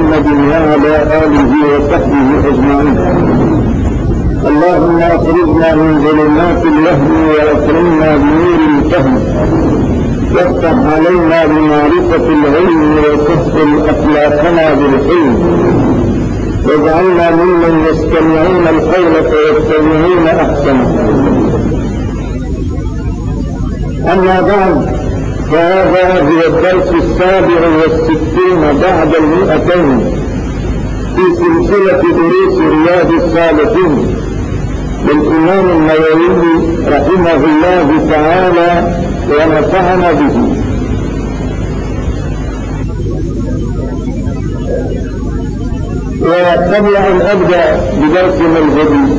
محمد وعلى آله وصحبه أجمعين. اللهم أخرجنا من ظلمات الوهم وأكرمنا بنور الفهم، وافتح علينا بمعرفة العلم وسهل أخلاقنا بالحلم، واجعلنا ممن يستمعون القول فيتبعون أحسنه. أما بعد، فهذا هو الدرس 67 بعد 200 في سلسلة دروس رياض الصالحين للإمام النووي رحمه الله تعالى ونفعنا به. وقبل أن أبدأ بدرسنا الجديد،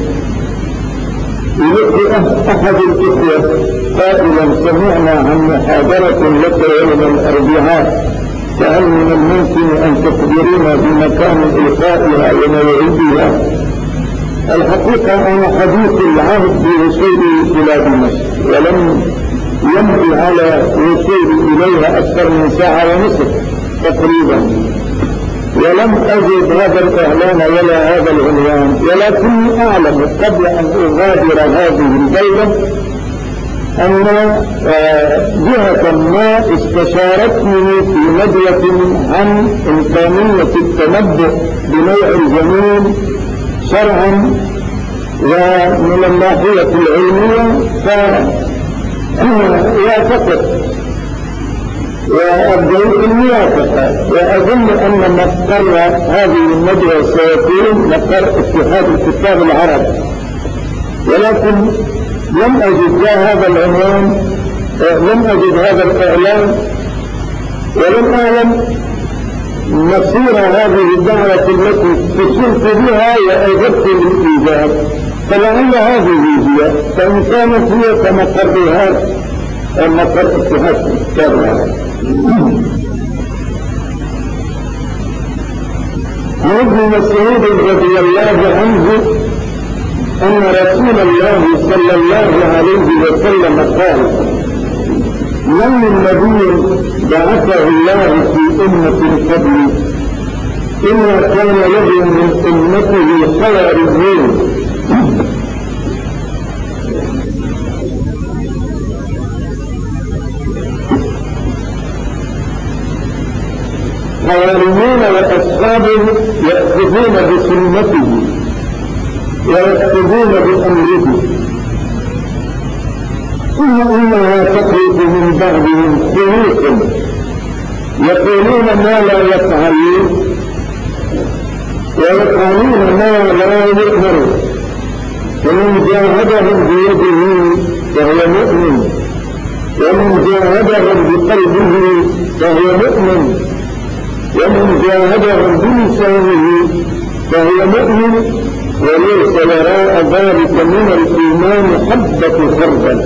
يلقي أحد الإخوة قائلا: سمعنا عن محاضرة لك يوم الأربعاء، فهل من الممكن أن تخبرنا بمكان إلقائها وموعدها؟ الحقيقة أنا حديث العهد بوصولي إلى دمشق، ولم يمضي على وصولي إليها أكثر من ساعة ونصف تقريبا، ولم أجد هذا الإعلان ولا هذا العنوان، ولكني أعلم قبل أن أغادر هذه البلدة أن جهة ما استشارتني في ندوة عن إمكانية التنبؤ بنوع الجنين شرعا ومن الناحية العلمية، فوافقت وأبدأت الموافقة، وأظن أن مقر هذه الندوة سيكون مقر اتحاد الكتاب العرب، ولكن لم أجد هذا العنوان، لم أجد هذا الإعلان، ولم أعلم مصير هذه الدعوة التي اتصلت بها وأجبت بالإيجاب، فلعل هذه هي، فإن كانت هي كمقرها مقر اتحاد الكتاب العرب. عن ابن مسعود رضي الله عنه أن رسول الله صلى الله عليه وسلم قال: من نبي بعثه الله في أمة قبلي إلا كان له من أمته حواريون، وأصحابه يأخذون بسنته ويكتبون بأمره، ثم إنها تخرج من بعضهم خلوق يقولون ما لا يفعلون ويفعلون ما لا يؤمرون، ومن جاهدهم بيده فهو مؤمن، ومن جاهدهم بقلبه فهو مؤمن، ومن جاهدهم بلسانه فهو مؤمن، وليس وراء ذلك من الإيمان حبة خردل.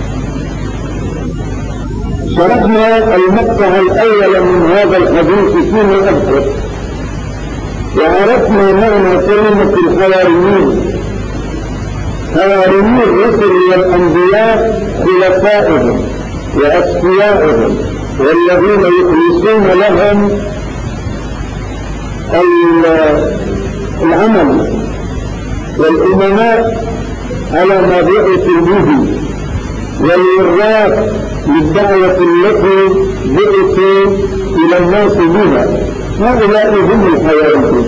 شرحنا المقطع الأول من هذا الحديث فيما أذكر، وعرفنا معنى كلمة الحواريين. حواريين الرسل والأنبياء خلفائهم وأصفيائهم، والذين يخلصون لهم العمل، والأمناء على ما بعثوا به، والوراث للدعوة التي بعثوا إلى الناس بها. هؤلاء هم الحواريون.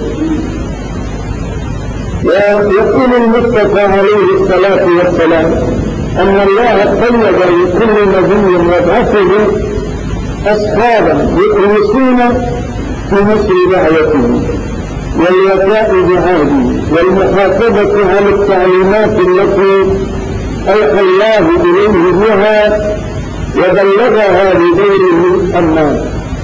ويقول المصطفى عليه الصلاة والسلام أن الله قيد لكل نبي وابعثه أصحابا يخلصون في نشر دعوته والوفاء بعهده والمحافظة على التعليمات التي أوحى الله إليه بها وبلغها لغيره الناس،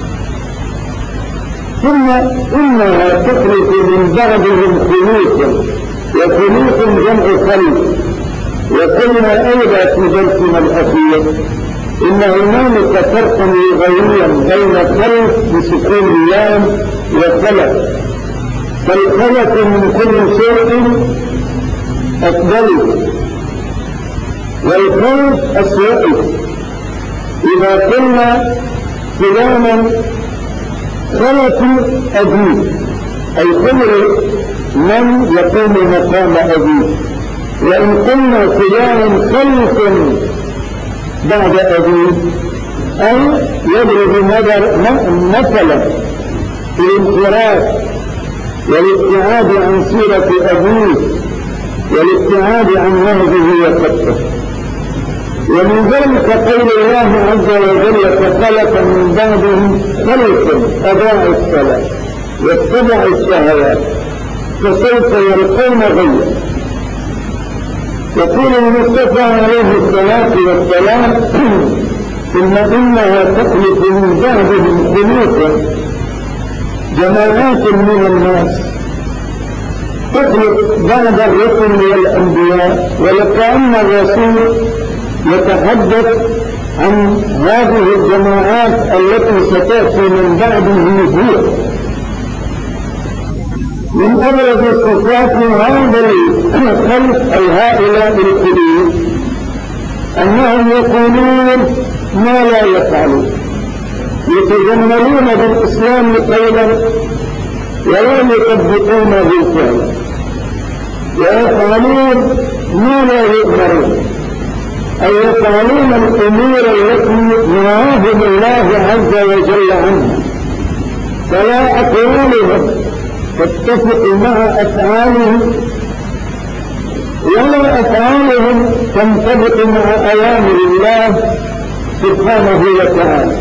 ثم إنها تخلق من بعضهم خلوقا، وخلوق جمع خلق. وقلنا أيضا في درسنا الأخير إن هنالك فرقا لغويا بين خلق بسكون اللام وخلق، فالخلق من كل شيء أفضل، والخلق أسوأ. إذا قلنا فلانا خلق أبيه أي خير من يقوم مقام أبيه. وإن قلنا فلان خلف بعد أبيه أي يضرب مثلا في الانحراف والابتعاد عن سيرة أبيه والابتعاد عن نهجه وخطه. ومن ذلك قول الله عز وجل فخلف من بعدهم خلف أضاعوا الصلاة واتبعوا الشهوات فسوف يلقون غيا. يقول المصطفى عليه الصلاة والسلام ثم إنها تخلف من بعدهم خلوفا جماعات من الناس تخلف بعد الرسل والأنبياء، ولكأن الرسول يتحدث عن هذه الجماعات التي ستأتي من بعده هو. من أبرز صفات هذا الخلف أي هؤلاء الخلوف أنهم يقولون ما لا يفعلون، يتجملون بالإسلام قولا ولا يطبقونه فعلا، ويفعلون ما لا يؤمرون، أي يفعلون الأمور التي نهاهم الله عز وجل عنها، فلا أقوالهم تتفق مع أفعالهم ولا أفعالهم تنطبق مع أوامر الله سبحانه وتعالى.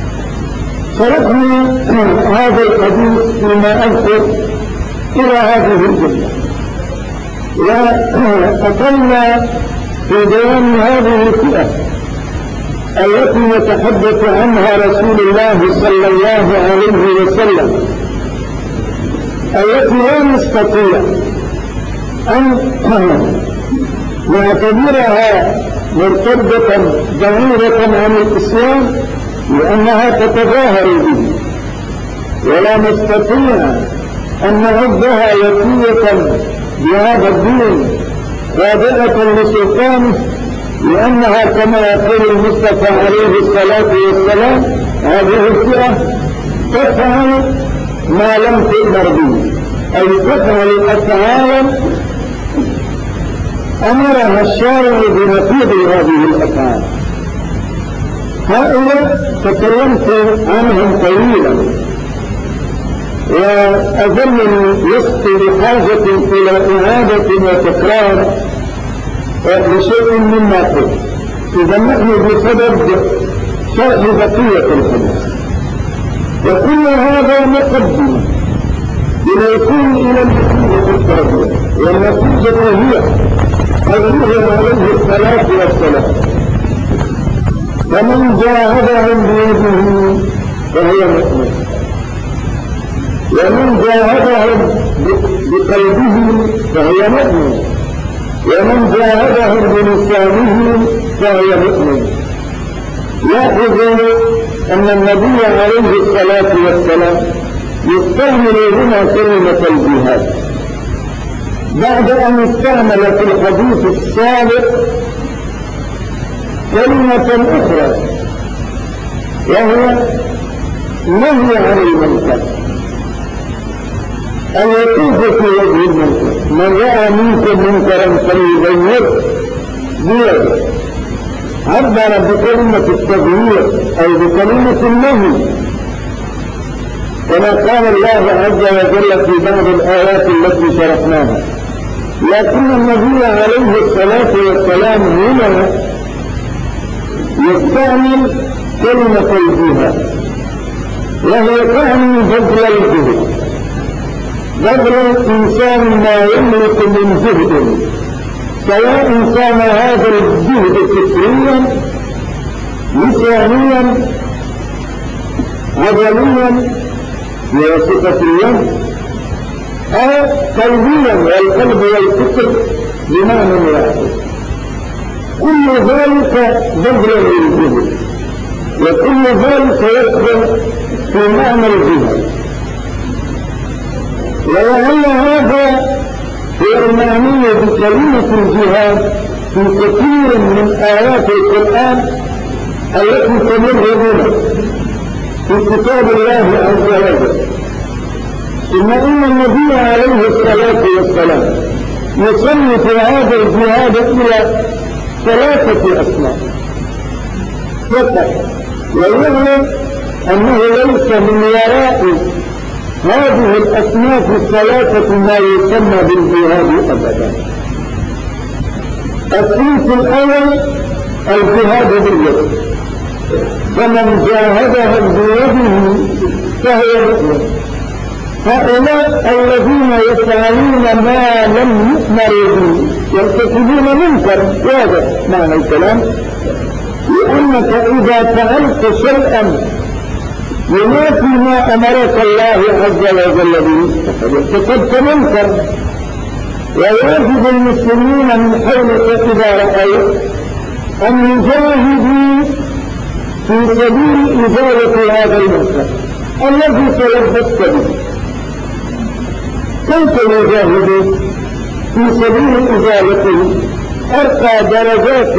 شرحنا هذا الحديث فيما أذكر إلى هذه الجملة، وأقلنا في بيان هذه الفئة التي يتحدث عنها رسول الله صلى الله عليه وسلم، التي لا نستطيع أن نعتبرها مرتبطة ضرورة عن الإسلام لأنها تتظاهر به، ولا نستطيع أن نعدها وكية بهذا الدين خاضعة لسلطانه، لأنها كما يقول المصطفى عليه الصلاة والسلام هذه الفئة تفعل ما لم تؤمر به، أي تفعل أفعالا أمرها الشارع بنقيض هذه الأفعال. هؤلاء تكلمت عنهم طويلا، وأظنني لست بحاجة إلى إعادة وتكرار لشيء مما قلت، إذا نحن بصدد شرح بقية الحديث، وكل هذا مقدمة لنكون إلى النتيجة التالية، والنتيجة هي قوله عليه الصلاة والسلام ومن جاهدهم بيده فهو مؤمن، ومن جاهدهم بقلبه فهو مؤمن، ومن جاهدهم بلسانه فهو مؤمن. لاحظوا أن النبي عليه الصلاة والسلام يستعمل هنا كلمة الجهاد بعد أن استعمل في الحديث السابق كلمة أخرى وهو نهي عن المنكر، أن يطوف في وجه المنكر، من رأى منكم منكرا فليغيره بيده، عبر بكلمة التغيير أي بكلمة النهي، كما قال الله عز وجل في بعض الآيات التي شرحناها. لكن النبي عليه الصلاة والسلام هنا يستعمل كلمة الجهاد، وهي تعني بذل الجهد، بذل الإنسان ما يملك من جهده، سواء كان هذا الجهد فكريا لسانيا عضليا بواسطة اليد أو قلبيا، والقلب والفكر بمعنى واحد. كل ذلك بذل للجهد، وكل ذلك يدخل في معنى الجهاد. ولعل هذا هو المعني بكلمة الجهاد في كثير من آيات القرآن التي تمر بنا في كتاب الله عز وجل، في ثم إن النبي عليه الصلاة والسلام يصنف هذا الجهاد إلى 3 أصناف فقط، ويعلم أنه ليس من وراء هذه الأصناف 3 ما يسمى بالجهاد أبدا. الصنف الأول الجهاد باليد، فمن جاهدهم بيده فهو مؤمن. هؤلاء الذين يفعلون ما لم يؤمروا به يرتكبون منكر، هذا معنى الكلام، لأنك إذا فعلت شيئا ينافي ما أمرك الله عز وجل به فقد ارتكبت منكر. ويجب المسلمين من حولك إذا رأوا أن يجاهدوا في سبيل إزالة هذا المنكر الذي تلبست به. كيف يجاهدوا في سبيل إزالته؟ أرقى درجات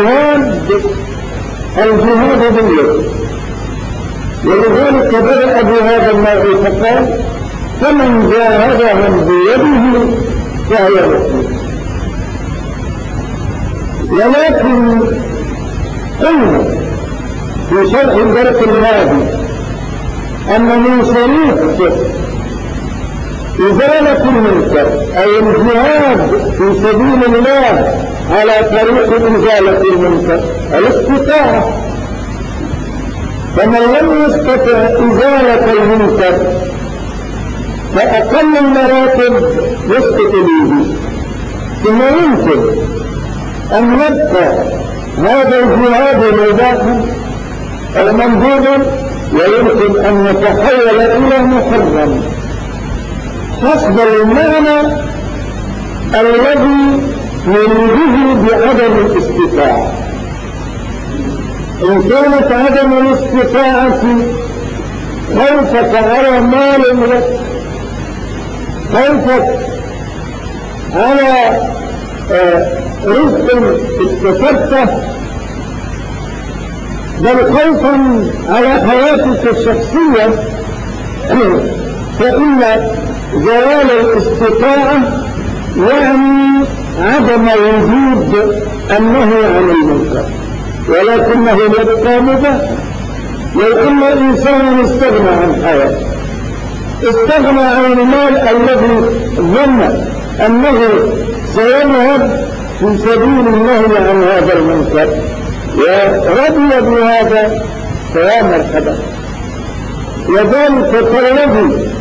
الجهاد باليد، ولذلك بدأ بهذا النوع فقال فمن جاهدهم بيده فهو مؤمن. ولكن قلنا في شرح الدرس الماضي أن من شروط إزالة المنكر أي الجهاد في سبيل الله على طريق إزالة المنكر الاستطاعة، فمن لم يستطع إزالة المنكر فأقل المراتب يسقط به. ثم يمكن أن يبقى هذا الجهاد مباحا أو مندوبا، ويمكن أن يتحول إلى محرم حسب المعنى الذي يريده بعدم الاستطاعة. إن كانت عدم الاستطاعة خوفك على مال لك، خوفك على رزق اكتسبته، بل خوفا على حياتك الشخصية، فإن زوال الاستطاعة يعني عدم وجود النهي عن المنكر، ولكنه يبقى مباحا. لو أن إنسانا استغنى عن حياته، استغنى عن المال الذي ظن أنه سيذهب في سبيل النهي عن هذا المنكر ورضي بهذا فيا مرحبا. وذلك كالذي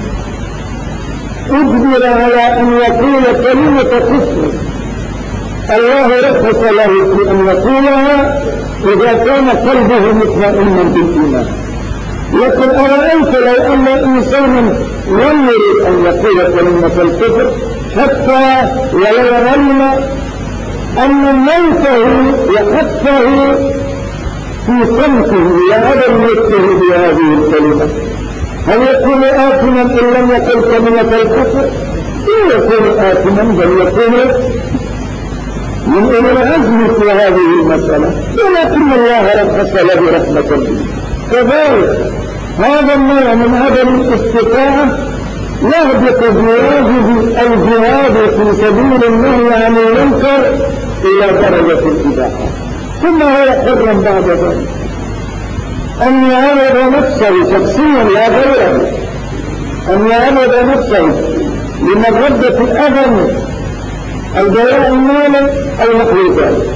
أجبر على أن يقول كلمة كفر الله رخص له في أن يقولها إذا كان قلبه مطمئنا بالإيمان. لكن أرأيت لو أن إنسانا لم يريد أن يقول كلمة الكفر حتى ولو علم أن موته يحثه في صمته وعدم نطقه بهذه الكلمة، هل يكون آثما إن لم يقل كلمة الكفر؟ لا يكون آثما، بل يكون من أولي العزم في هذه المسألة، ولكن الله رخص له رحمة به. كذلك هذا النوع من عدم الاستطاعة يهبط بواجب الجهاد في سبيل النهي عن المنكر إلى درجة الإباحة. ثم هو حر بعد ذلك أن يعرض نفسه شخصيا لا غيره، أن يعرض نفسه لمغبة الأذى أو ضياع المال أو نحو ذلك.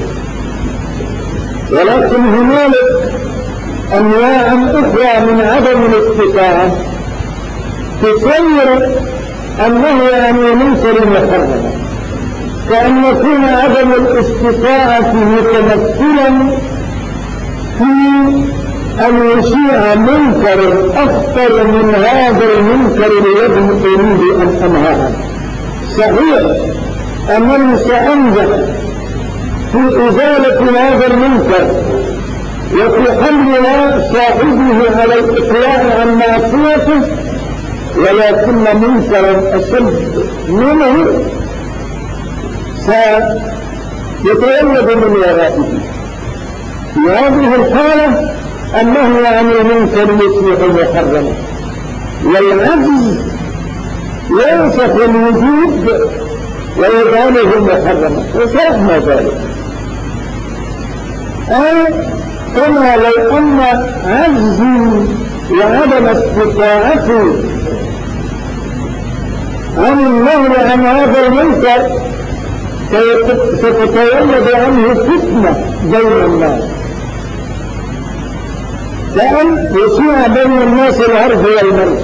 ولكن هنالك أنواع أخرى من عدم الاستطاعة تصور أنه يعني منكر محرم، كأن يكون عدم الاستطاعة متمثلا في أن يشيع منكر أخطر من هذا المنكر الذي أريد أن أنهى عنه. صحيح أنني سأنجح في إزالة هذا المنكر وفي حمل صاحبه على الإقلاع عن معصيته، ولكن منكرا أشد منه سيتولد من ورائه. في هذه الحالة أنه عن المنكر يصبح محرما، والعجز ينسخ الوجود ويجعله محرما، وشرحنا ذلك. أي كما لو أن عجزي وعدم استطاعتي عن النهي عن هذا المنكر ستتولد عنه فتنة بين الناس، كأن يشيع بين الناس العرض والمرض،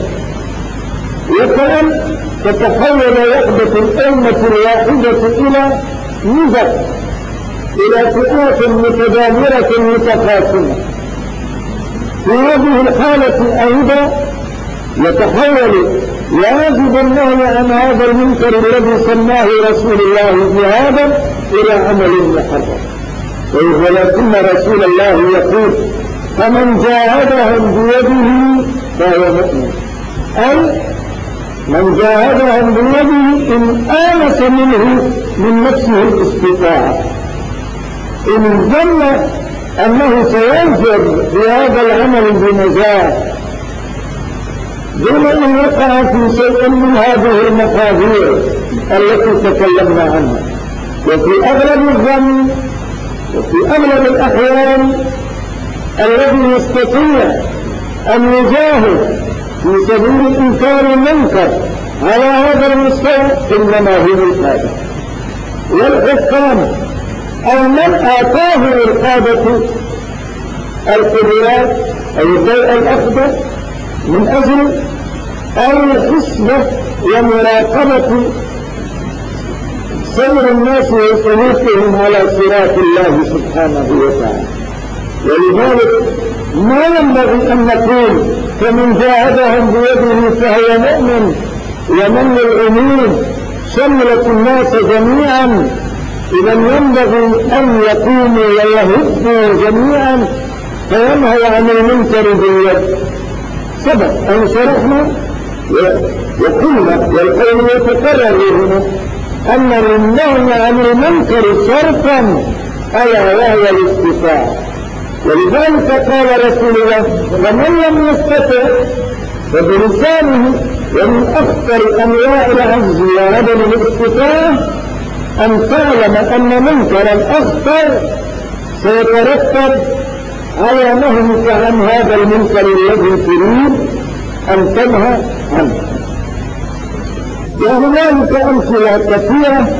وكأن تتحول وحدة الأمة الواحدة إلى نزق، إلى فئات متدابرة متقاسمة. في هذه الحالة أيضا يتحول واجب النهي عن هذا المنكر الذي سماه رسول الله جهادا إلى عمل محرم. ولكن رسول الله يقول: فمن جاهدهم بيده فهو مؤمن، أي من جاهدهم بيده إن آنس منه من نفسه الاستطاعة، إن ظن أنه سينجر بهذا العمل بنجاح دون أن يقع في شيء من هذه المقادير التي تكلمنا عنها. وفي أغلب الظن وفي أغلب الأحيان الذي يستطيع أن يجاهد في سبيل إنكار المنكر على هذا المستوى إنما هو القادة والحكام، أو من آتاه القادة القدرات أو الضوء الأخضر من أجل الحسبة ومراقبة سير الناس وسلوكهم على صراط الله سبحانه وتعالى. ولذلك ما ينبغي أن نقول فمن جاهدهم بيده فهو مؤمن، ومن العموم شملت الناس جميعا، إذا ينبغي أن يقوموا ويهدوا جميعا فينهوا عن المنكر باليد. سبق أن شرحنا وقلنا والقول يتكرر هنا أن للنهي عن المنكر شرطا ألا وهو الاستطاعة. ولذلك قال رسول الله: ومن لم يستطع فبلسانه. ومن أخطر أنواع العجز وعدم الاستطاعة أن تعلم أن منكرا أخطر سيترتب على نهيك عن هذا المنكر الذي تريد أن تنهى عنه. وهنالك أمثلة كثيرة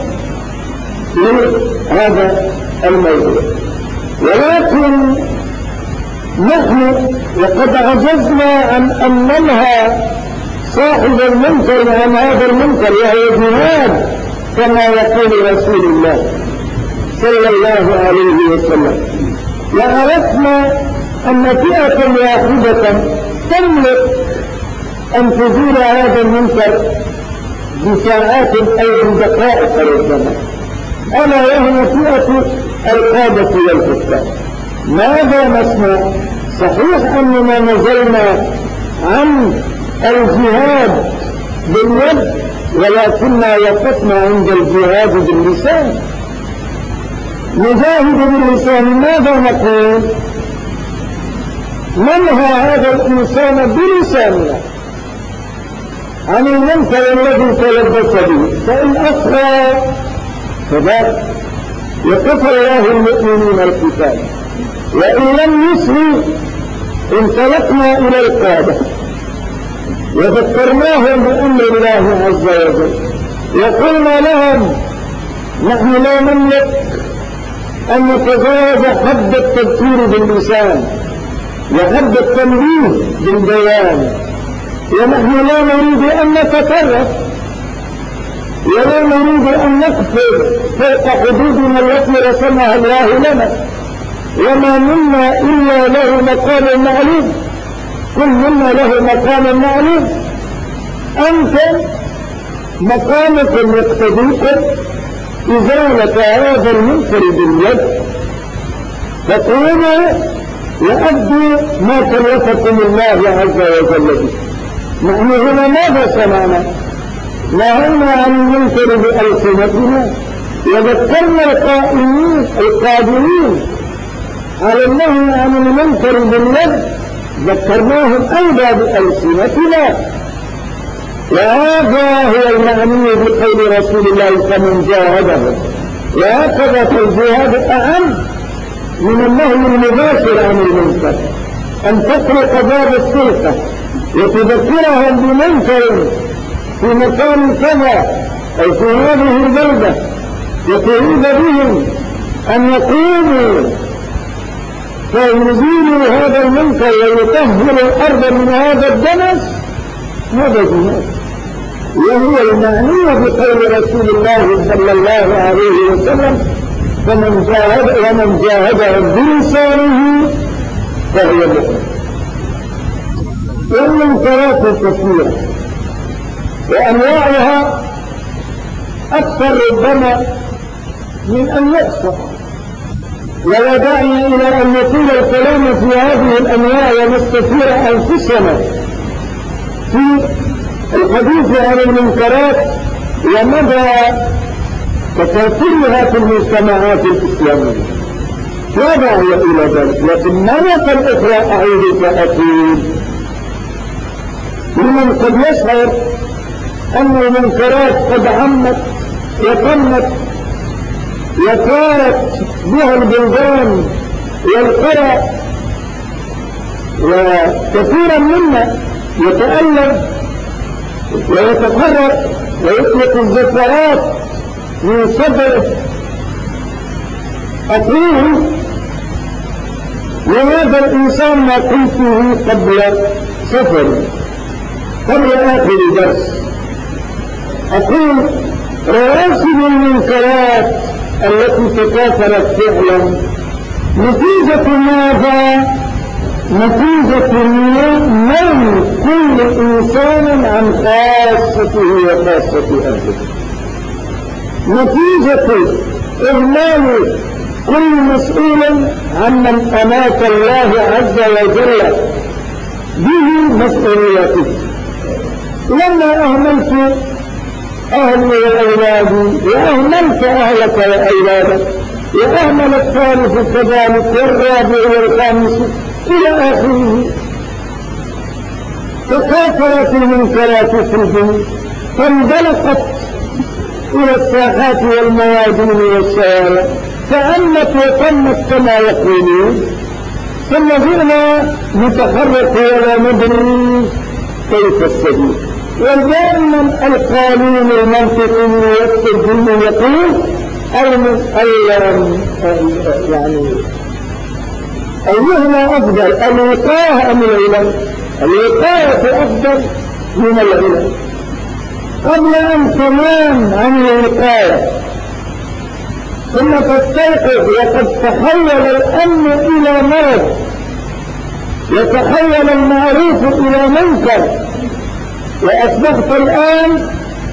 لهذا الموضوع، ولكن نحن وقد عجزنا عن أن ننهى صاحب المنكر عن هذا المنكر، وهو جهاد كما يقول رسول الله صلى الله عليه وسلم. وعرفنا أن فئة واحدة تملك أن تزيل هذا المنكر بساعات أو بدقائق ربما، ألا وهي فئة القادة والحكام. ماذا نصنع؟ صحيح أننا نزلنا عن الجهاد باليد، ولكننا وقفنا عند الجهاد باللسان. نجاهد باللسان، ماذا نقول؟ ننهى هذا الإنسان بلساننا عن المنكر الذي تلبس به، فإن أصغى فذاك وكفى الله المؤمنين القتال، وإن لم يسري انطلقنا إلى القادة وذكرناهم بأمر الله عز وجل، وقلنا لهم: نحن لا نملك أن نتجاوز حد التذكير باللسان وحد التنبيه بالبيان، ونحن لا نريد أن نتطرف ولا نريد أن نكفر فوق حدودنا التي رسمها الله لنا، وما منا إلا له مقام معلوم، كل منا له مقام معلوم. أنتم مقامكم يقتضيكم إزالة هذا المنكر باليد، فقوموا وأدوا ما كلفكم الله عز وجل به. نحن هنا ماذا صنعنا؟ نهينا عن المنكر بألسنتنا، وذكرنا القادرين على النهي عن المنكر باليد، ذكرناهم أيضا بألسنتنا. وهذا هو المعني بقول رسول الله فمن جاهده. وهكذا فالجهاد أهم من النهي المباشر عن المنكر، أن تطرق باب السلطة وتذكرهم بمنكر في مكان كذا أو في هذه البلدة وتريد بهم أن يقوموا فيزيلوا هذا المنكر ويطهروا الأرض من هذا الدنس. هذا جهاد، وهو المعني بقول رسول الله صلى الله عليه وسلم ومن جاهدهم بلسانه فهو مؤمن. والمنكرات كثيرة وأنواعها أكثر ربما من أن يحصى، ولا داعي إلى أن نطيل الكلام في هذه الأنواع ونستثير أنفسنا في الحديث عن المنكرات ومدى تكاثرها في المجتمعات الإسلامية. لا داعي إلى ذلك، لكن مرة أخرى أعيد فأكيد لمن قد يشعر أن المنكرات قد عمت وتمت وصارت بها البلدان والقرى، وكثيرا منا يتألم ويتقرر ويطلق الزفرات من صدره. أقول لهذا الإنسان ما قلته قبل سفري قبل آخر درس، أقول رواسب المنكرات التي تكاثرت فعلا نتيجة ماذا؟ نتيجة من كل إنسان عن خاصته وخاصة أهله، نتيجة إهمال كل مسؤول عمن أمات الله عز وجل به مسؤوليته. لما أهملت أهلي وأولادي وأهملت أهلك وأولادك وأهمل الثالث كذلك والرابع والخامس إلى آخره، تكاثرت المنكرات في الدنيا فاندلقت إلى الساحات والميادين والشوارع فأمت وتمت كما يقولون، ثم جئنا نتحرك ولا ندري كيف السبيل. ودائما القانون المنطقي والسجن يقول يعني أيهما أفضل، الوقاية أم العلاج؟ الوقاية أفضل من العلاج. قبل أن تنام عن الوقاية ثم تستيقظ وقد تحول الأمن إلى مرض وتحول المعروف إلى منكر، وأصبحت الآن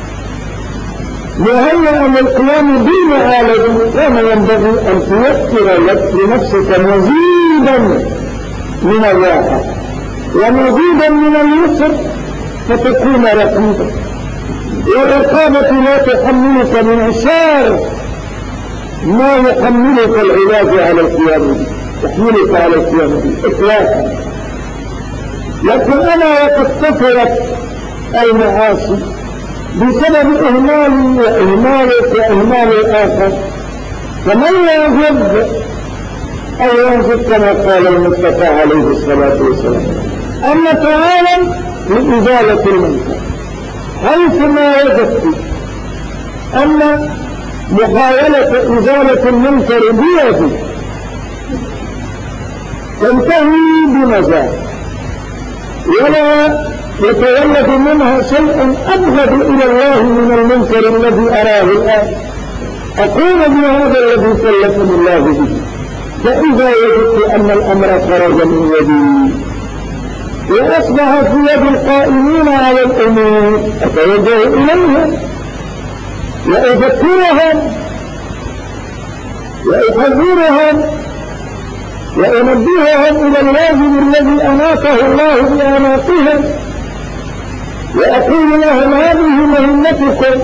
مهيئا للقيام بمعالجه، كما ينبغي أن توفر لنفسك مزيدا من الراحة ومزيدا من اليسر فتكون رقيبا. والرقابة لا تحملك من عشار ما يحملك العلاج على القيام به، تحملك على القيام به إطلاقا. لكن أنا وقد كثرت المعاصي بسبب إهمالي وإهمالك وإهمال الآخر، فمن يجب أن ينزل كما قال المصطفى عليه الصلاة والسلام أن نتعاون لإزالة المنكر حيثما وجدت أن محاولة إزالة المنكر بيدي تنتهي بمزاج ولا يتولد منها شيء أبغض إلى الله من المنكر الذي أراه الآن، أقول بهذا الذي كلفني الله به. فإذا وجدت أن الأمر خرج من يدي وأصبح في يد القائمين على الأمور أتوجه إليهم وأذكرهم وأحذرهم وأنبههم إلى الواجب الذي أناطه الله بأناطهم، وأقول لهم هذه مهمتكم.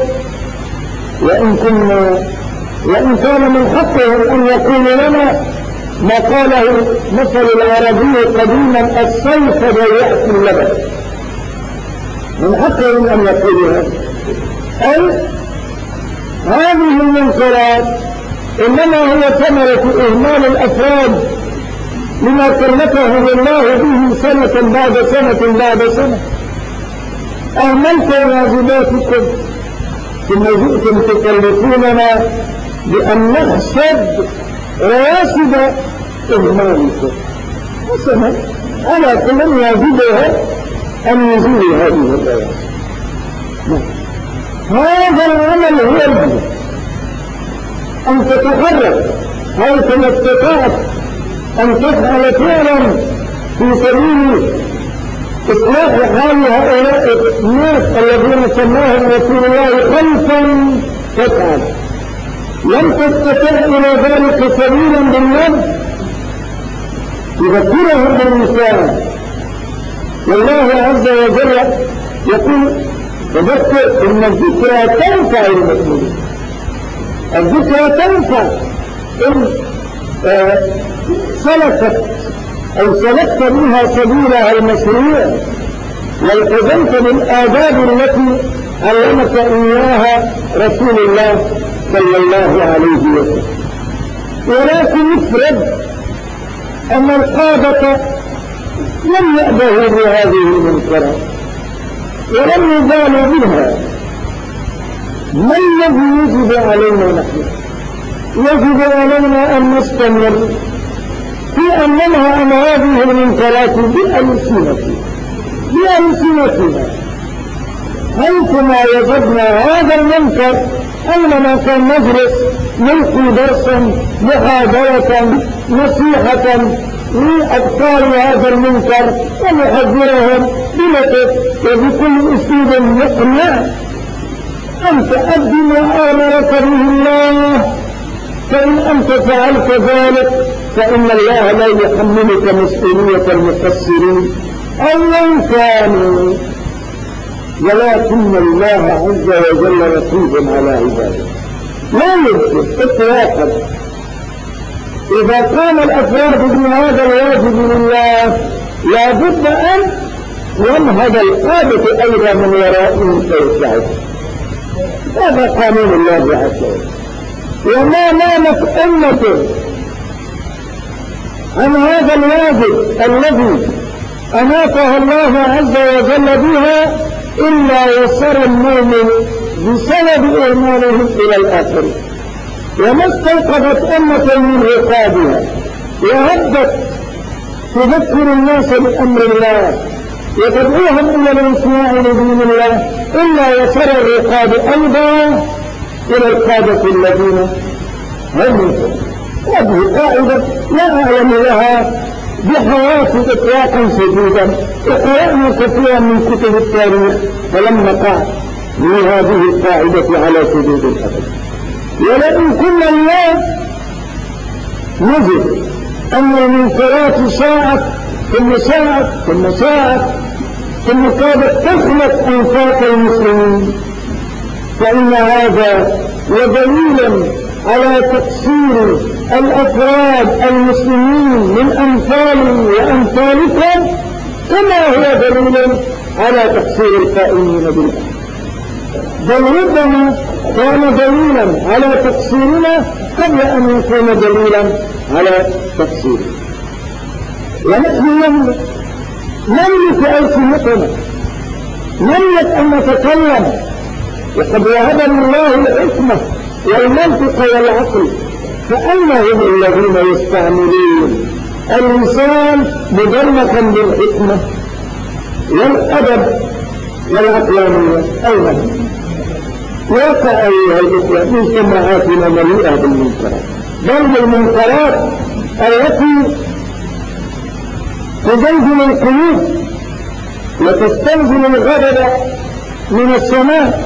وإن كان من حقهم أن يقول لنا ما قاله مثل العربي قديما السيف لا يأتي اللبن، من حقهم أن يقولوا هذا. أي هذه المنكرات إنما هو ثمرة إهمال الأفراد لما كلفهم الله به سنة بعد سنة بعد سنة. أهملت واجباتكم ثم جئتم تكلفوننا بأن نحسد رواسب إهمالكم. حسنا على كل واجبها أن يزيل هذه الرواسب. هذا العمل هو الجهد أن تتحرك حيثما استطعت أن تفعل فعلا في سبيل إصلاح حال هؤلاء الناس الذين سماهم رسول الله خلفا تفعل. لم تستطع إلى ذلك سبيلا بالنفس يذكرهم بالنساء. والله عز وجل يقول تذكر إن الذكرى تنفع المؤمنين. الذكرى تنفع إن سلكت أو سلكت بها سبيلها المشروع والتزمت بالآداب التي علمك إياها رسول الله صلى الله عليه وسلم. ولكن افرض أن القادة لم يأبهوا بهذه المنكرات ولم يزالوا بها. ما الذي يجب علينا نحن؟ يجب علينا أن نستمر في أن ننهى عن هذه المنكرات بألسنتنا حيثما وجدنا هذا المنكر أينما كان نجلس نلقي درسا محاضرة نصيحة لأبطال هذا المنكر ونحذرهم بلطف وبكل أسلوب مقنع أن تؤدي ما آمرك به الله. فإن أنت فعلت ذلك فإن الله لا يحملك مسؤولية المقصرين أيا كانوا، ولكن الله عز وجل رقيب على عباده. لا يمكن إطلاقا إذا قام الأفراد بهذا الواجب لله لا بد أن ينهض القادة أيضا من ورائهم فيساعدهم. هذا قانون الله عز وجل. وما نامت أمة عن هذا الواجب الذي أناطها الله عز وجل بها إلا يسر المؤمن بسبب إيمانهم إلى الآخر. وما استيقظت أمة من عقابها وهبت تذكر الناس بأمر الله وتدعوهم إلى الانسماع لدين الله إلا يسر العقاب أيضا إلى القادة الذين هم. هذه قاعدة لا أعلم لها بحياتي إطلاقا شديدا. وقرأنا كثيرا من كتب التاريخ فلم نقع لهذه القاعدة على شديد الأبد. ولئن كنا اليوم نجد أن المنكرات شاعت ثم كادت تخلق أنفاق المسلمين، فإن هذا ودليلا على تقصير الأفراد المسلمين من أمثالي وأمثالكم، كما هو دليلا على تقصير القائمين بالله. بل ربما كان دليلا على تقصيرنا قبل أن يكون دليلا على تقصيرنا. ونحن نملك ألسنتنا، نملك أن نتكلم، وقد وهبنا الله الحكمة والمنطق والعقل، فأين هم الذين يستعملون اللسان مدركا بالحكمة والأدب والعقلانية؟ أين هم؟ واقع أيها الإخوة مجتمعاتنا مليئة بالمنكرات، بل بالمنكرات التي تزلزل القلوب وتستنزل الغضب من السماء.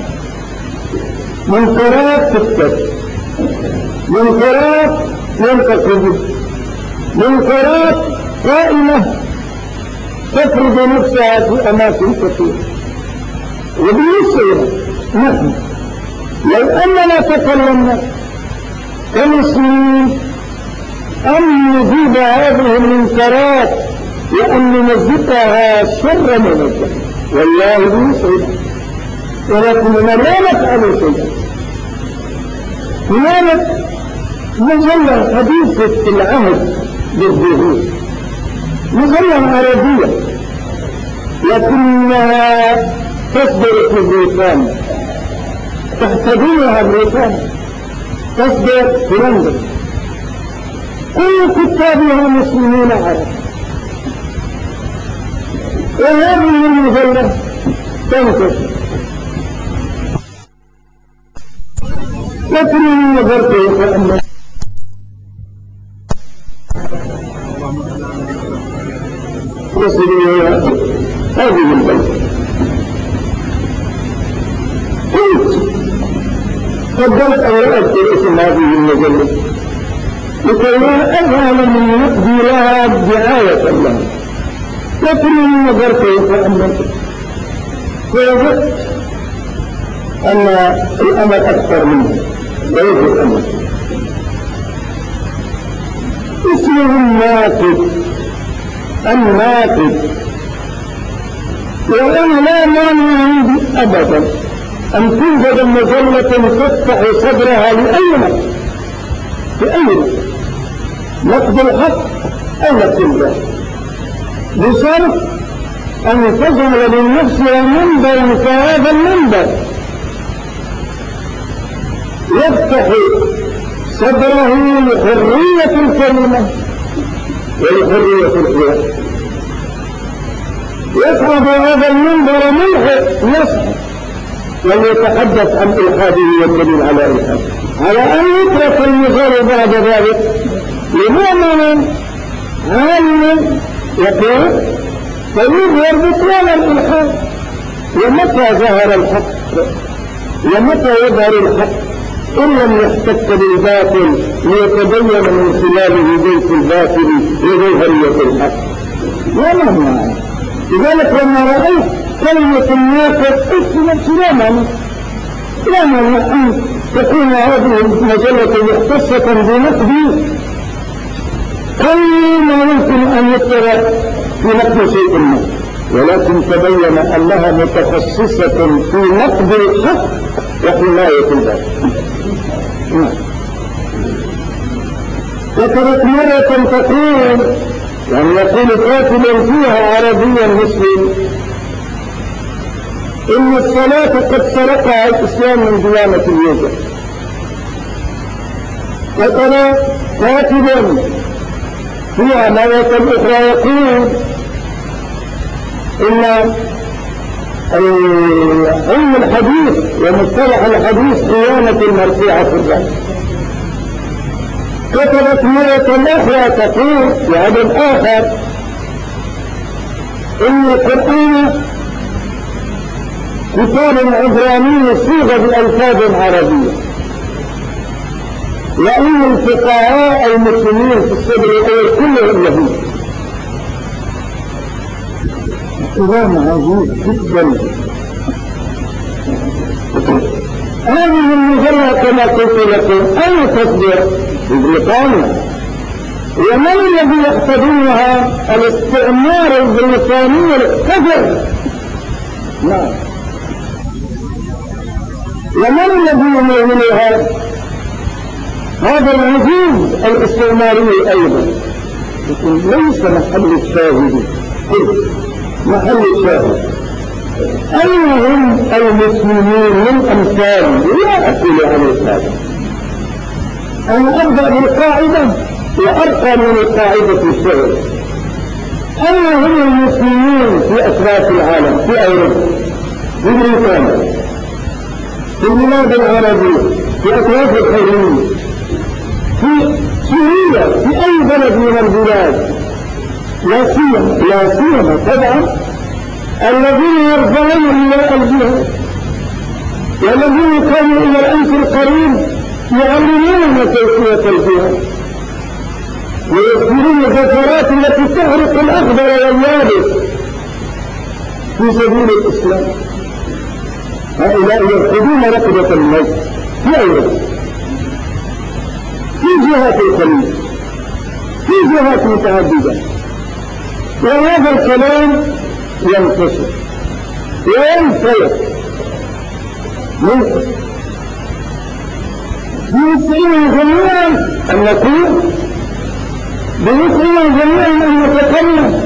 منكرات تكتب، منكرات ينتقد، منكرات قائمة تفرض نفسها في أماكن كثيرة. وبالنسبة نحن لو أننا تكلمنا كمسلمين أن نجيب هذه المنكرات وأن نمزقها شر منزل، والله يسعد، ولكننا لا نفعل شيئا. لذلك مظلة حديثة العهد بالظهور، مظلة عربية، لكنها تصدر في بريطانيا، تحتضنها بريطانيا، تصدر في لندن، كل كتابها مسلمين عرب. وهذه المظلة تنتشر، لكن نظرت فأن تصل إلى هذه البلد. قدرت أن أذكر اسم هذه المجلة لكي لا أفعل من نقدي لها دعاية لها، لكن نظرت فأمنت فوجدت أن الأمر أكثر منه ليس الأمر. اسمه الناقد، وأنا لا مانع عندي أبدا أن توجد مجلة تفتح صدرها لأي نقد، نقد الحق أو نقد الباطل، بشرط أن تجعل لنفسها منبرا كهذا المنبر يفتح صدره لحرية الكلمة ولحرية القيام. يصعد هذا المنبر ملحق يصعد وليتحدث عن إلحاده والدليل على إلحاده، على أن يترك المثال بعد ذلك لمؤمن عالم يقول فيظهر بطلان الإلحاد. ومتى ظهر الحق ومتى يظهر الحق إن لم يحتك بالباطل ليتبين من خلاله بيت الباطل وجوهرية الحق؟ لا معنى. لذلك لما رأيت كلمة الناقد قلت لا معنى أن تكون هذه المجلة مختصة بنقد كل ما يمكن أن يتبع في نقد شيء ما، ولكن تبين أنها متخصصة في نقد الحق وحماية الباطل. وكانت مرة تقول يعني يقول كاتبا فيها عربيا مسلم إن الصلاة قد سرقها الإسلام من ديانة اليهود. وكان كاتبا فيها مرة أخرى يقول إن علم الحديث ومصطلح الحديث خيانة مرفوعة في الرأس. كتبت مرة أخرى تقول في عدد آخر إن القرآن كتاب عبراني صيغ بألفاظ عربية، وإن الفقهاء المسلمين في الصدر الأول كلهم يهود. كلام عجيب جدا. هذه المجلة كما قلت لكم أين تصدر؟ في بريطانيا. ومن الذي يقتضيها؟ الاستعمار البريطاني الكبير. نعم. ومن الذي يمولها؟ هذا العجوز الاستعماري أيضا، لكن ليس محل الشاهد. محل الشاهد أين هم المسلمين من أمثال؟ لا أقول عليه هذا. أنا أبدأ بالقاعدة وأرقى من القاعدة في الشغل. أين هم المسلمين في أطراف العالم؟ في أوروبا، في بريطانيا، في البلاد العربية، في أطراف الخليج، في سوريا، في أي بلد من البلاد، لا سيما طبعا الذين يرجعون إلى الجهاد والذين كانوا إلى الأمس القريب يعلمون كيفية الجهاد ويذكرون الغفرات التي تحرق الأخضر واليابس في سبيل الإسلام. هؤلاء يركضون ركضة الموت في أوروبا، في جهات الخليج، في جهات متعددة. وهذا الكلام ينتشر وينفلت منه. بيسعينا جميعا أن نقول، بيسعينا جميعا أن نتكلم.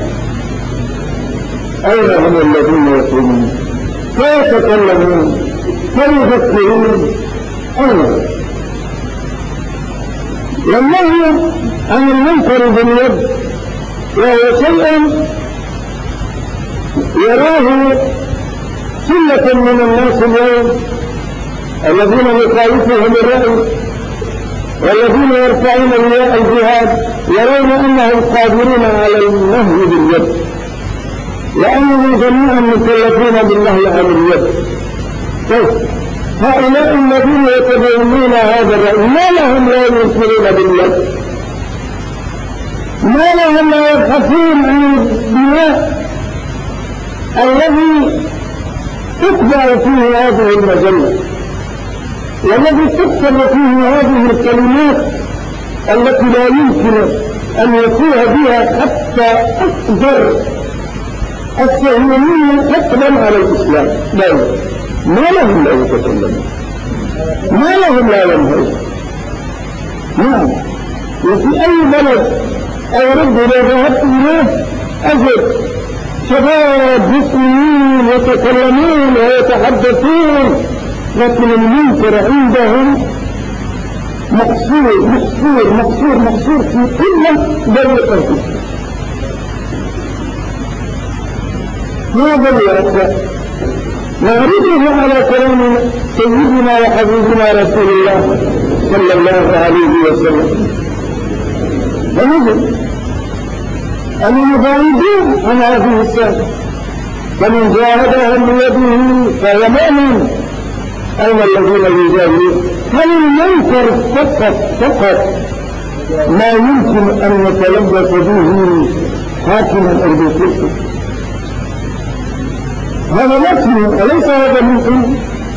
أين هم الذين يقولون فيتكلمون فيذكرون؟ أين؟ والنهي عن المنكر باليد وهو شيء يراه سلة من الناس اليوم الذين يخالفهم الرأي والذين يرفعون لواء الجهاد يرون أنهم قادرون على النهي باليد، لأنهم جميعا مكلفون بالنهي عن اليد. هؤلاء الذين يتبعون هذا الرأي ما لهم لا ينكرون باليد؟ ما لهم لا يبحثون عن الدماء الذي تتبع فيه هذه المجلة والذي تكتب فيه هذه الكلمات التي لا يمكن أن يكون بها حتى أكبر الصهيونيين يقدم على الإسلام. لا، ما لهم لا يتكلمون، ما لهم لا ينهون. نعم، وفي أي بلد أو رب لو ذهبت إليه أجد شباب مسلمين يتكلمون ويتحدثون، لكن المنكر عندهم مقصور مقصور مقصور مقصور في كل ضيقة. هذا الوقت نعرضه على كلام سيدنا وحبيبنا رسول الله صلى الله عليه وسلم، ونجد أن نبعدون عن هذه السنة، فمن جاهدهم بيده فهو مؤمن. أين الذين يجاهدون؟ هل ينكر فقط ما يمكن أن يتلبس به حاكما أو بسلطة؟ هذا نفسه أليس هذا ممكن؟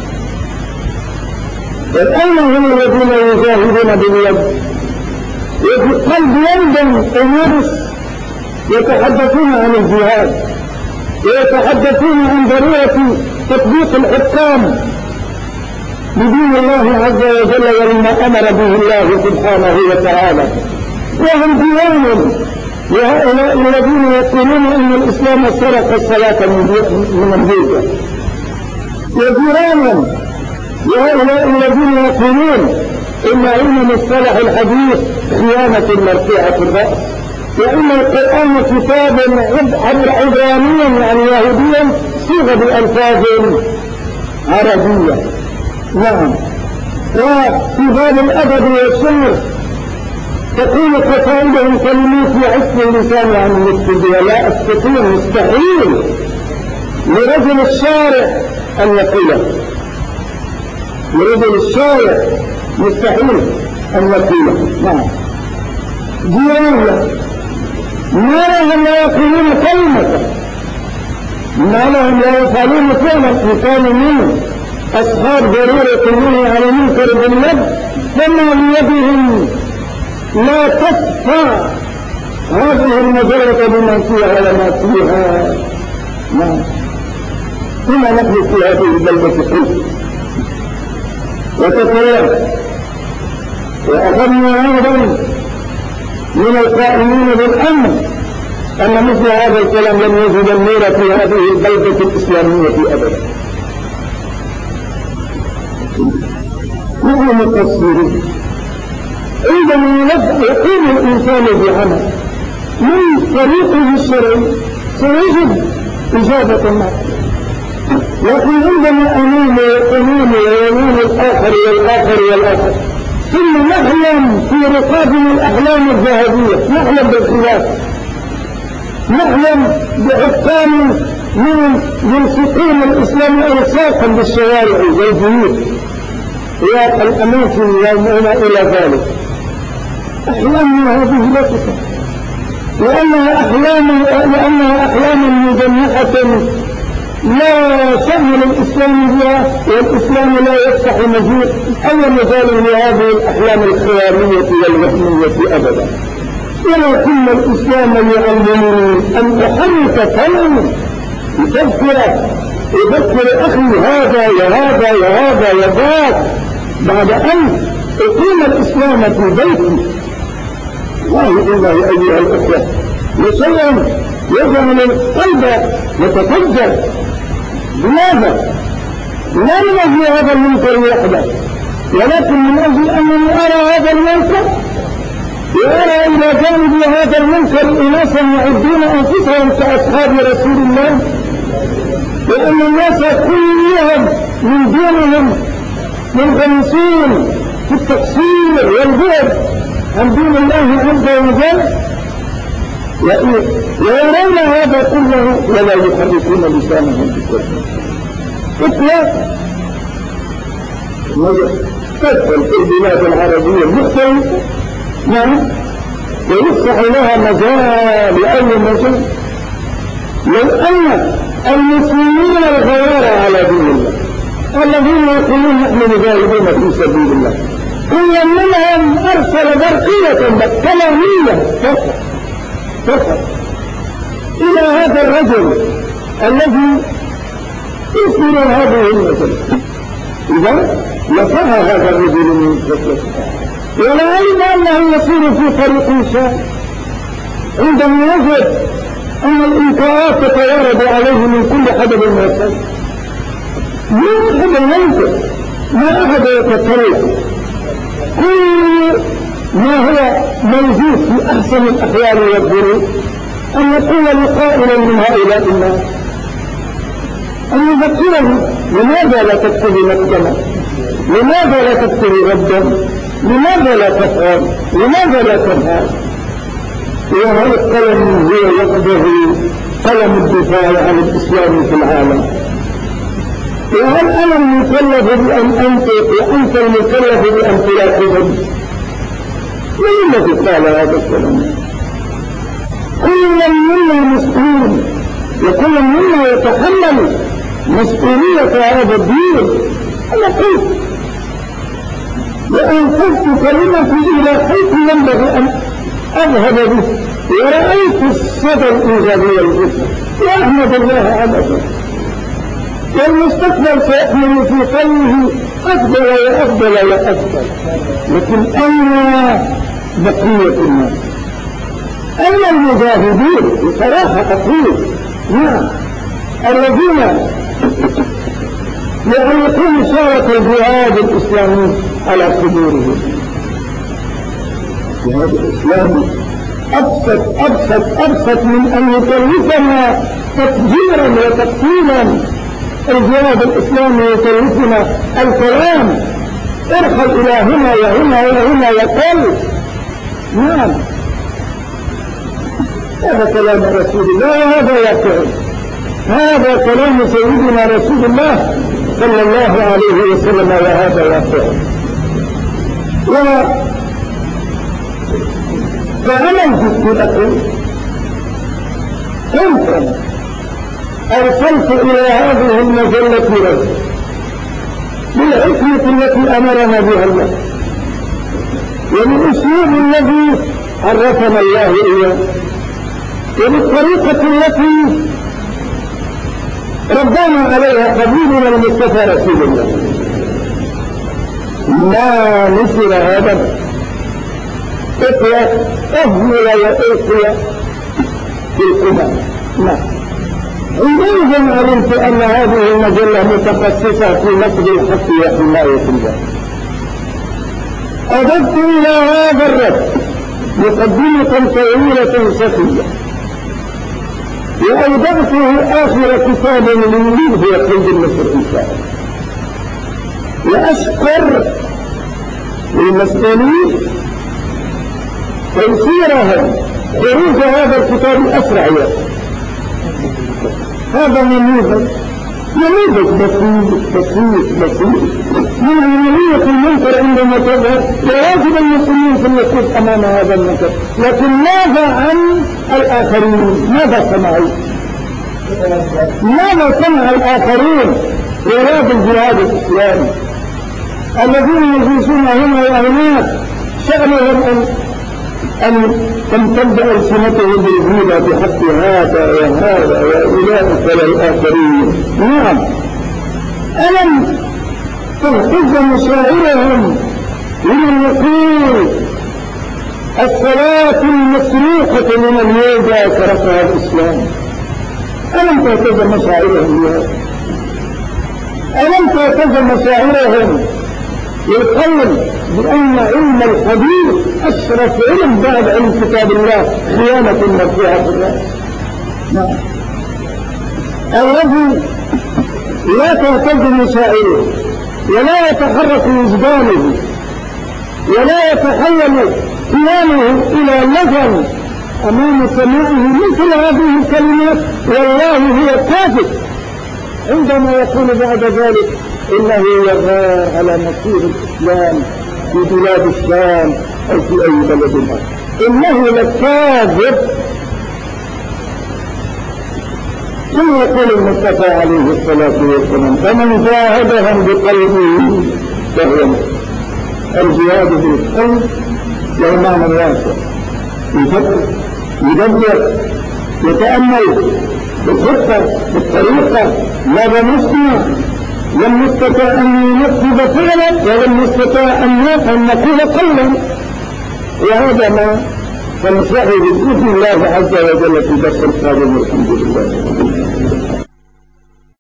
أين هم الذين يجاهدون باليد؟ قلب يندم أناس يتحدثون عن الجهاد ويتحدثون عن ضرورة تطبيق الحكام بدين الله عز وجل ومما أمر به الله سبحانه وتعالى، وهم ديان لهؤلاء الذين يقولون أن الإسلام سرق الصلاة من البيت، وجيرانا لهؤلاء الذين يقولون إن علم مصطلح الحديث خيانة مرفوعة الرأس، وإن القرآن كتاب عبرانيا يعني يهوديا صيغ بألفاظ عربية. نعم، وفي باب الأدب والسنة تكون قصائدهم كلمات يعف اللسان عن النطق بها، لا أستطيع، مستحيل لرجل الشارع أن يقوله، لرجل الشارع مستحيل أن يقوله. نعم، جيراننا ما لهم لا يقولون كلمة، ما لهم لا يفعلون فعلا. إنسان منه أصحاب ضرورة النهي عن المنكر باليد، فما بيدهم لا تدفع هذه المجرة بما فيها وما فيها. نعم، ثم نحن في هذه البلدة الكفر وتكلم، وأخذنا أيضا من القائمين بالأمر أن مثل هذا الكلام لم يجد النور في هذه البلدة الإسلامية أبدا. نحن مقصرين عندما يقوم الإنسان بعمل من طريقه الشرعي سيجد إجابة معه، لكن عندما أمام ويمين الآخر والآخر والآخر ثم نحلم في رقابنا الأحلام الذهبية، نحلم بالخلاف، نحلم بحكام من يمسكون الإسلام إلصاقا بالشوارع والبيوت والأماكن وما إلى ذلك. أحلامنا هذه لا تصح، لأنها أحلام مجنحة لا شأن الإسلام بها، والإسلام لا يفتح مجال أي مجال لهذه الأحلام الخيالية والوهمية أبدا. ولكن الإسلام يعلمني أن أحرك فمي بتذكرة يذكر أخي هذا وهذا وهذا وذاك بعد أن أقيم الإسلام في بيتي. والله أيها الأخوة لشيء يجعل القلب يتفجر. لماذا؟ لا من أجل هذا المنكر وحده، ولكن من أجل أنني أرى هذا المنكر وأرى إلى جانب هذا المنكر أناسا يعدون أنفسهم كأصحاب رسول الله، وأن الناس كلهم من دونهم منغمسون في التقصير والبعد عن دين الله عز وجل، ويرون هذا كله ولا يحركون لسانهم بكفر إطلاقا. تدخل في البلاد العربية المختلفة نعم ويفتح لها مجال لأي مجال. لو أن المسلمين الغيار على دين الله الذين يقولون نحن مجاهدون في سبيل الله كل منهم أرسل برقية كلامية فقط إلى هذا الرجل الذي يذكر هذه المسألة، إذا لفها هذا الرجل من فكرته ولا علم أنه يسير في طريق شاء عندما يجد أن الإنكارات تتوارد عليه من كل حدب وسط. ما أحد ينكر، ما أحد يتطلع، كل ما هو موجود في أحسن الأحوال والظروف أن يقول لقائلا من هؤلاء الناس أن يذكره لماذا لا تكتب مقدما، لماذا لا تكتب غدا، لماذا لا تفعل، لماذا لا تفعل. وهذا القلم هو وحده قلم الدفاع عن الإسلام في العالم. وهل أنا المكلف بأن أنطق وأنت المكلف بأن تلاحظني؟ من الذي قال هذا الكلام؟ كل منا مسؤول وكل منا يتحمل مسؤولية هذا الدين. أنا قلت وأنفذت كلمتي إلى حيث ينبغي أن أذهب به ورأيت الصدى الإيجابية الجسم وأحمد الله على ذلك. والمستقبل سيحمل في قلبه أفضل وأفضل وأفضل. لكن أين بقية الناس؟ أين المجاهدين؟ بصراحة أقول نعم الذين يعلقون شارة الجهاد الإسلامي على صدورهم. الجهاد الإسلامي أبسط من أن يكلفنا تفجيرا وتقسيما. الجهاد الإسلامي يكلفنا الكلام ارحل إلى هنا وهنا وهنا وقل. نعم هذا كلام رسول الله وهذا يقول هذا كلام سيدنا رسول الله صلى الله عليه وسلم وهذا يقول. فأنا الجزء أقول كنت أرسلت إلى هذه المجلة رجل بالحكمة التي أمرنا بها الله وبالأسلوب الذي عرفنا الله إياه وبالطريقة التي ربنا عليها حبيبنا المصطفى رسول الله. ما نسر هذا اقوى أهمل وإلقي في القمم. عندئذ علمت أن هذه المجلة متخصصة في نقد الحق وحماية الله. أضفت إلى هذا الرد مقدمة طويلة سخية وأوضعته آخر كتاب لي هو قيد النصر إن شاء الله. وأشكر للمسؤولين تيسيرهم خروج هذا الكتاب أسرع يوم. هذا نموذج بسيط من عملية المنكر عندما تظهر. وواجب المسلمين في الوقوف أمام هذا المنكر. لكن ماذا عن الآخرين؟ ماذا صنعوا؟ ماذا صنع الآخرين وراء الجهاد الإسلامي الذين يجلسون هنا وهناك شأنهم أن تمتد ألسنته بالغيبة بحق هذا وهذا وأولئك والآخرين. نعم، ألم تهتز مشاعرهم من يقول الصلاة المسروقة من اليوجا تركها الإسلام؟ ألم تهتز مشاعرهم بهذا؟ ألم تهتز مشاعرهم يقول بأن علم الحديث أشرف علم بعد علم كتاب الله خيانة مرفوعة في الرأس؟ نعم. الذي لا تهتز مشاعره ولا يتحرك وجدانه ولا يتحول قيامه إلى لغم أمام سماعه مثل هذه الكلمات، والله هو كاذب عندما يقول بعد ذلك إنه يرى على مصير الإسلام في بلاد الشام أو في أي بلد آخر. إنه لكاذب. ثم يقول المصطفى عليه الصلاة والسلام فمن جاهدهم بقلبه فهو مسلم. الجهاد بالقلب له معنى واسع، يفكر يدبر يتأمل بالخطة بالطريقة، ماذا نصنع؟ لم نستطع أن ننفذ فعلا ولم نستطع أن نقول قولا، وهذا ما سنشاهد بإذن الله عز وجل في درس القادم. الحمد لله.